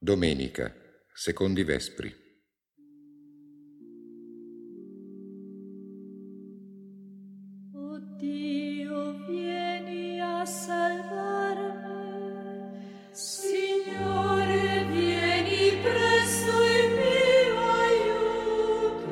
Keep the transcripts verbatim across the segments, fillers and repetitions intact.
Domenica, secondi vespri. O Dio, vieni a salvarmi. Signore, vieni presto in mio aiuto.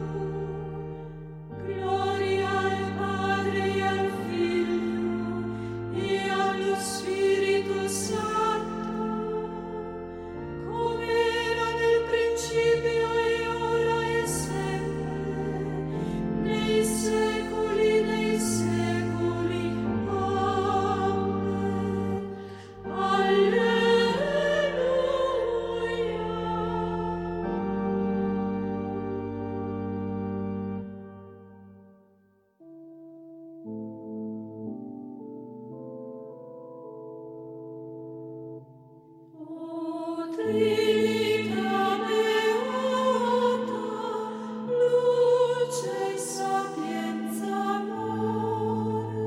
Gloria al Padre e al Figlio e allo Spirito Santo, come era nel principio e ora e sempre, nei secoli dei secoli. Amen. O Trinità beata, luce e sapienza amore,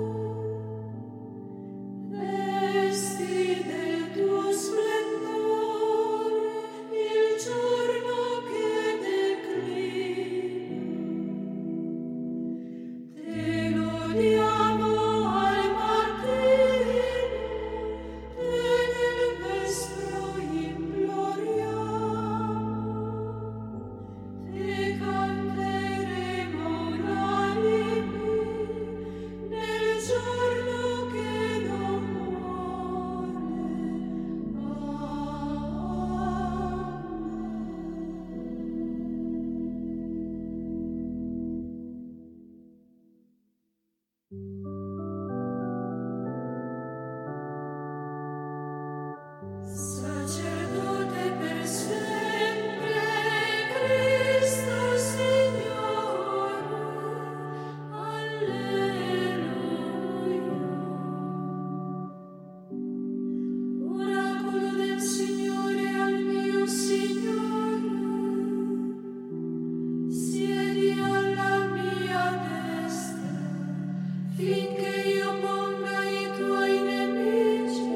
vesti del tuo splendore il giorno che declina. Te lodiamo al mattino, te nel vespro imploriamo, te canteremo unanimi nel giorno che non muore. Sacerdote per sempre, Cristo Signore, alleluia. Oracolo del Signore al mio Signore, siedi alla mia destra, finché io ponga i tuoi nemici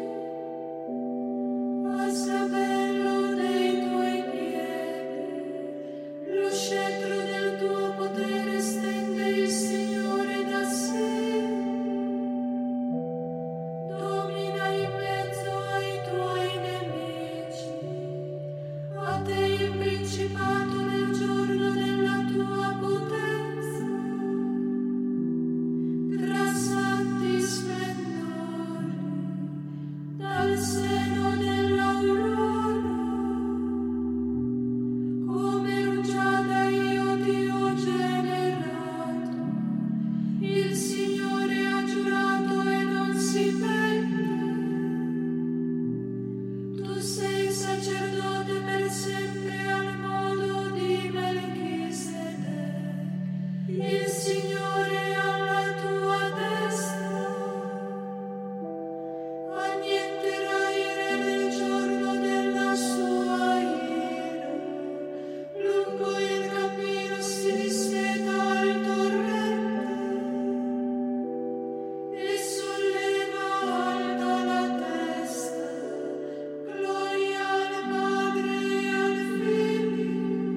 a sgabello dei tuoi piedi. Lo scettro del tuo potere stende il Signore da sé. Domina in mezzo ai tuoi nemici. A te il principato nel giorno della tua potenza. Tra santi splendori, dal seno dell'aurora, come rugiada io ti ho generato. Il Signore ha giurato e non si pente. Tu sei sacerdote per sempre al modo di Melchisedec. Il Signore alla tua destra annienterai nel giorno della sua ira. Lungo il cammino si disseta al torrente e solleva alta la testa. Gloria al Padre e al Figlio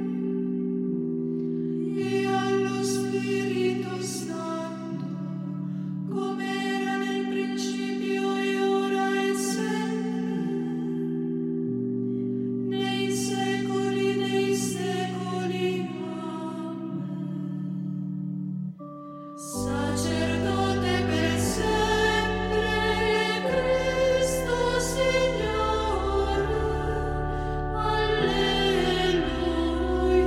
e allo Spirito Santo, come era nel principio e ora e sempre, nei secoli dei secoli. Amen. Sacerdote per sempre, Cristo Signore, alleluia.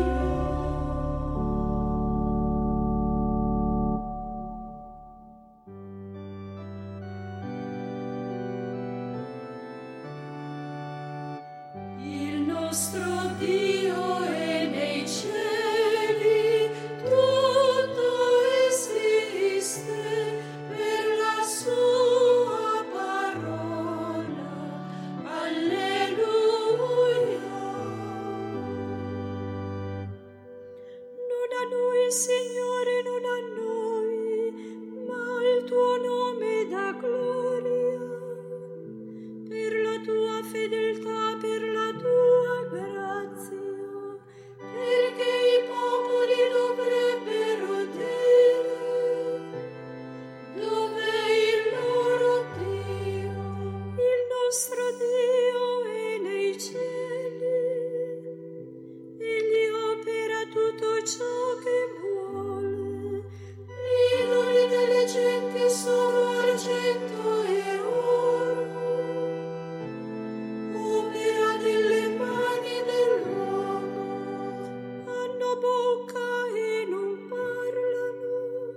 Il nostro Dio è nei cieli, tutto esiste per la sua parola. Alleluia. Non a noi, Signore, non a noi, ma al tuo nome da gloria. Per la tua fedeltà, per la tua argento e oro, opera delle mani dell'uomo. Hanno bocca e non parlano,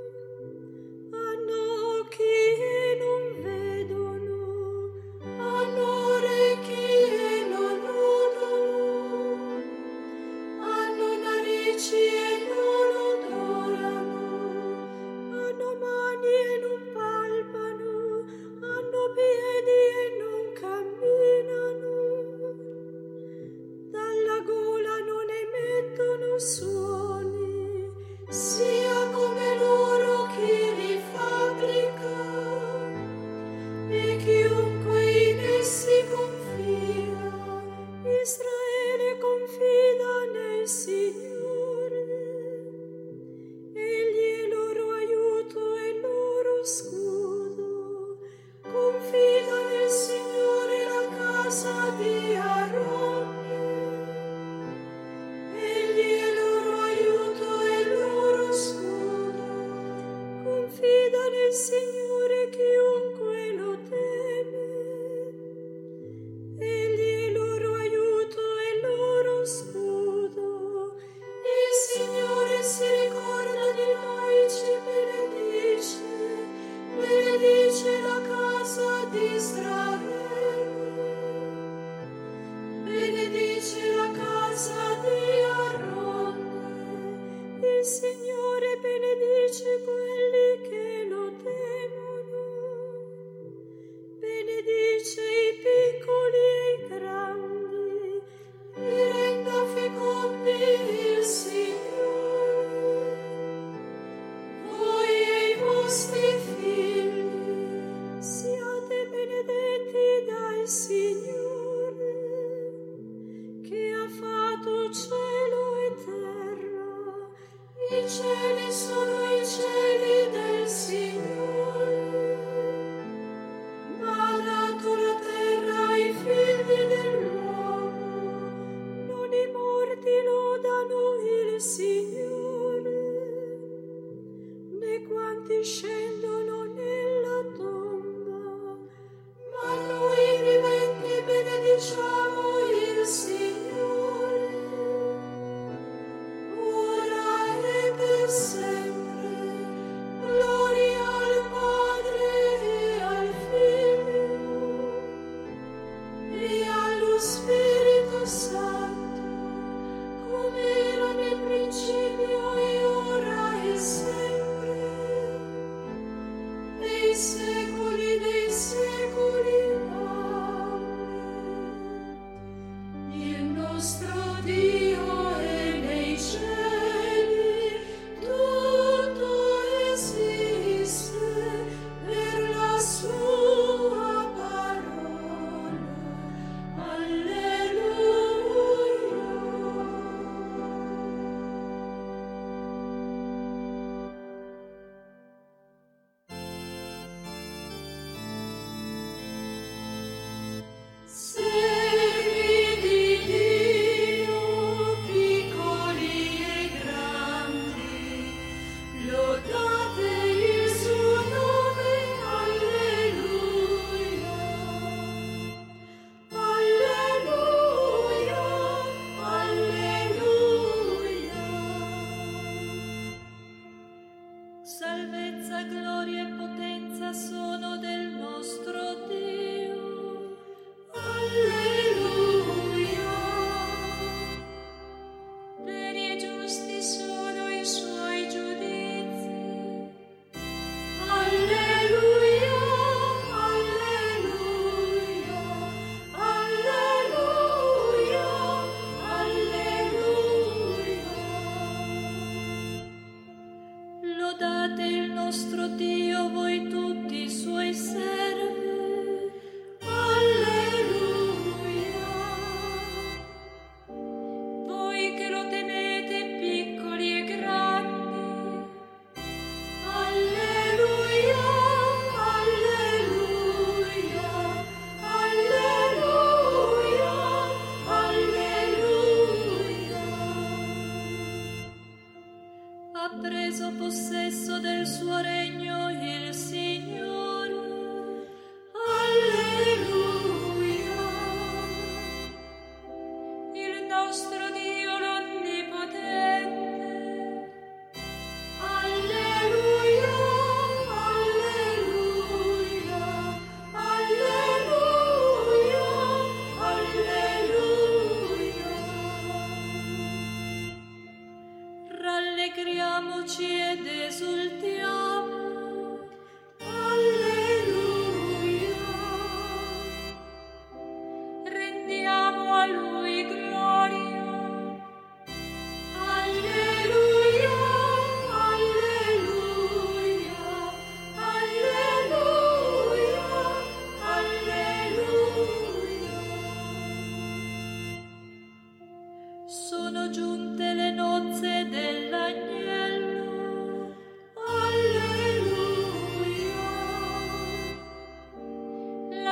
hanno occhi e non vedono, hanno orecchi e non udono, hanno narici e non odorano, hanno mani e non palpano,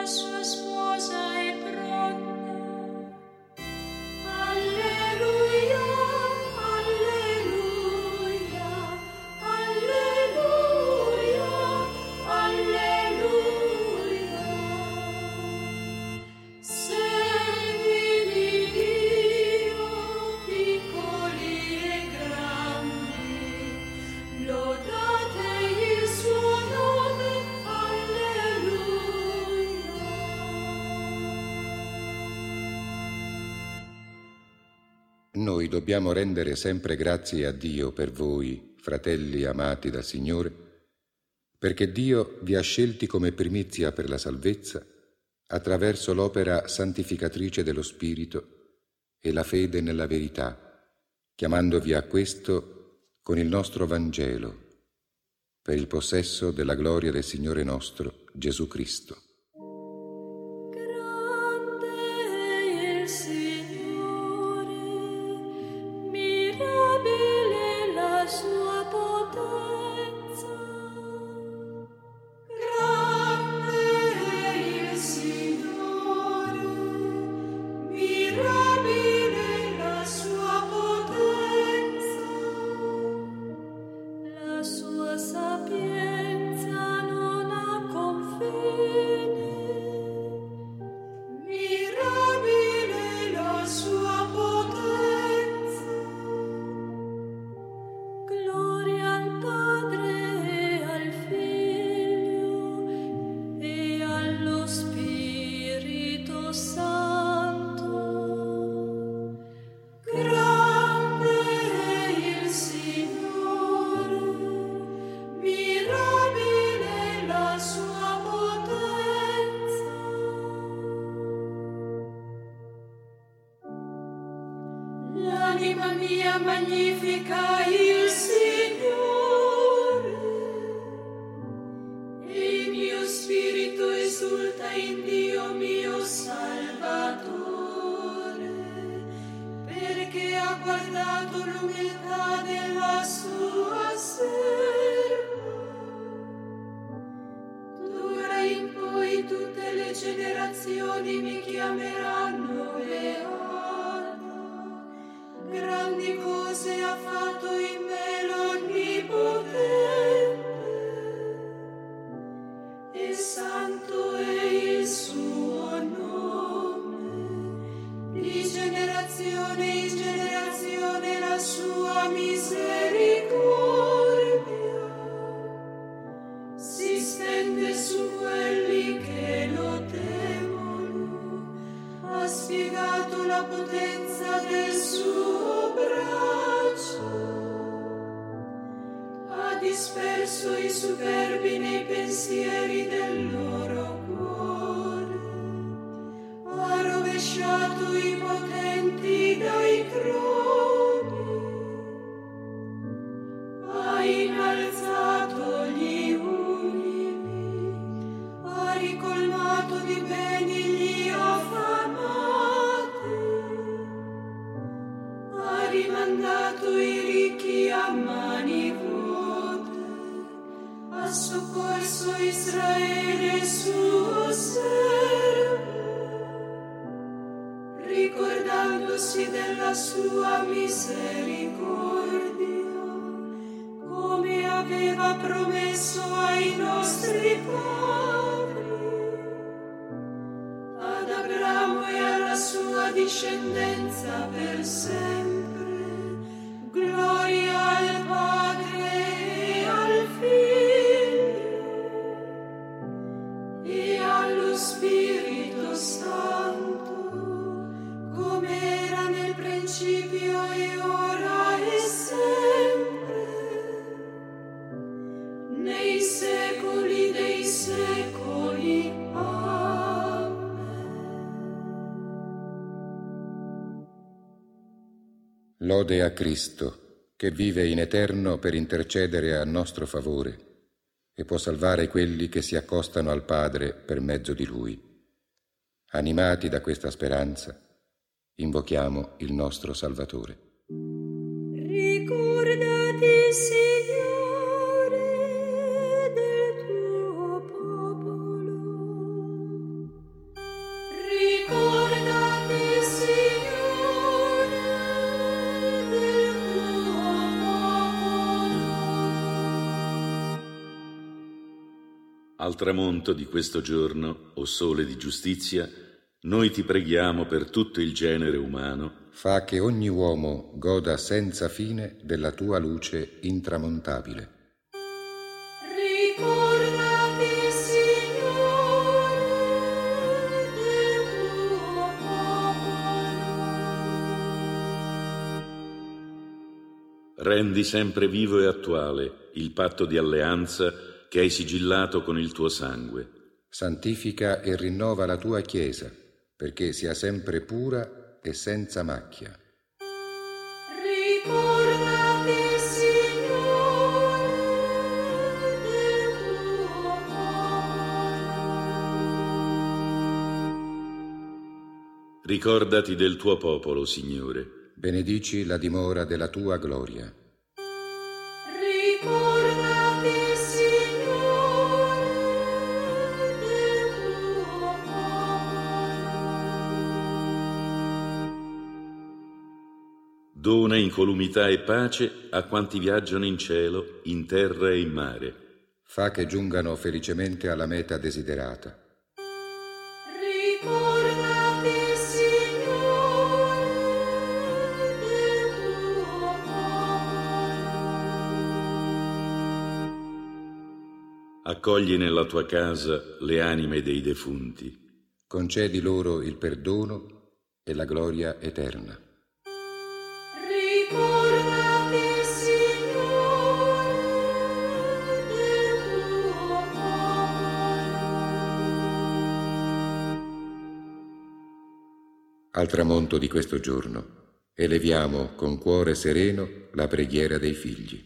sua sposa è pronta. Alleluia, alleluia, alleluia, alleluia. Servi di Dio, piccoli e grandi, lodate il suo nome, alleluia. Noi dobbiamo rendere sempre grazie a Dio per voi, fratelli amati dal Signore, perché Dio vi ha scelti come primizia per la salvezza attraverso l'opera santificatrice dello Spirito e la fede nella verità, chiamandovi a questo con il nostro Vangelo, per il possesso della gloria del Signore nostro Gesù Cristo. Grande è il Signore, mirabile la sua potenza. Grande è il Signore, mirabile la sua potenza. La sua sapienza non ha confine. Mirabile la sua potenza. Gloria al Padre e al Figlio e allo Spirito Santo. Grande è il Signore, mirabile la sua potenza. L'anima mia magnifica il Signore, e il mio spirito esulta in Dio mio Salvatore, perché ha guardato l'umiltà della sua serva. D'ora in poi tutte le generazioni mi chiameranno beata. Grandi cose ha fatto in me l'Onnipotente, e santo è il suo nome. Di generazione in generazione la sua misericordia si stende su quelli che lo temono. Ha spiegato la potenza del suo braccio, ha disperso i superbi nei pensieri del loro cuore, ha rovesciato i potenti dai troni, ha innalzato gli umili, ha ricolmato di beni gli affamati, ha rimandato i ricchi a mani vuote, ha soccorso Israele suo servo, ricordandosi della sua misericordia, come aveva promesso ai nostri padri, ad Abramo e alla sua discendenza per sempre. Gloria al Padre e al Figlio e allo Spirito Santo, come era nel principio e ora e sempre, nei secoli dei secoli. Amen. Lode a Cristo, che vive in eterno per intercedere a nostro favore e può salvare quelli che si accostano al Padre per mezzo di Lui. Animati da questa speranza, invochiamo il nostro Salvatore. Ricordati, Signore, del tuo popolo. Al tramonto di questo giorno, o sole di giustizia, noi ti preghiamo per tutto il genere umano. Fa che ogni uomo goda senza fine della tua luce intramontabile. Ricordati, Signore, del tuo popolo. Rendi sempre vivo e attuale il patto di alleanza che hai sigillato con il tuo sangue. Santifica e rinnova la tua Chiesa, perché sia sempre pura e senza macchia. Ricordati, Signore, del tuo popolo. Ricordati del tuo popolo, Signore. Benedici la dimora della tua gloria. Ricordati, Signore, del tuo popolo. Dona incolumità e pace a quanti viaggiano in cielo, in terra e in mare. Fa che giungano felicemente alla meta desiderata. Ricordati, Signore, del tuo popolo. Accogli nella tua casa le anime dei defunti. Concedi loro il perdono e la gloria eterna. Ricordati, Signore, del tuo popolo. Al tramonto di questo giorno eleviamo con cuore sereno la preghiera dei figli.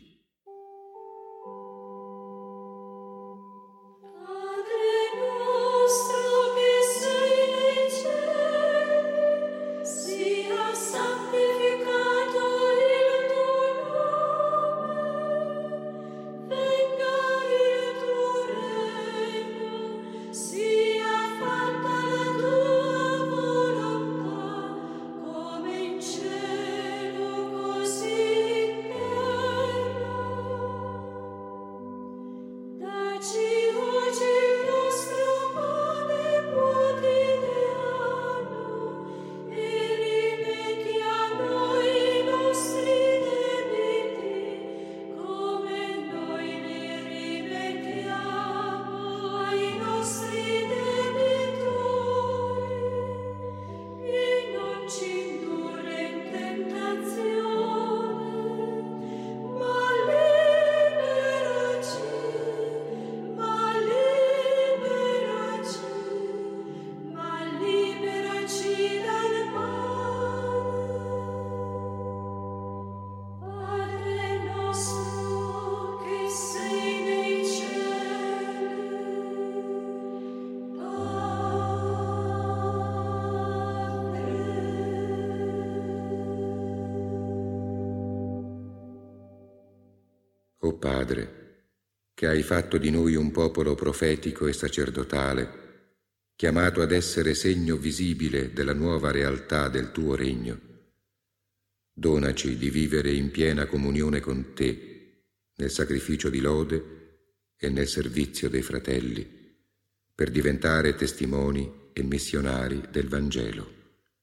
O Padre, che hai fatto di noi un popolo profetico e sacerdotale, chiamato ad essere segno visibile della nuova realtà del tuo regno, donaci di vivere in piena comunione con te, nel sacrificio di lode e nel servizio dei fratelli, per diventare testimoni e missionari del Vangelo.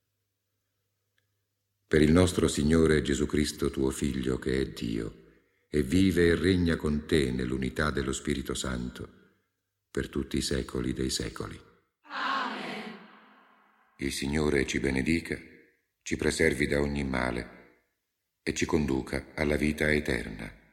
Per il nostro Signore Gesù Cristo, tuo Figlio, che è Dio, e vive e regna con te nell'unità dello Spirito Santo, per tutti i secoli dei secoli. Amen. Il Signore ci benedica, ci preservi da ogni male e ci conduca alla vita eterna.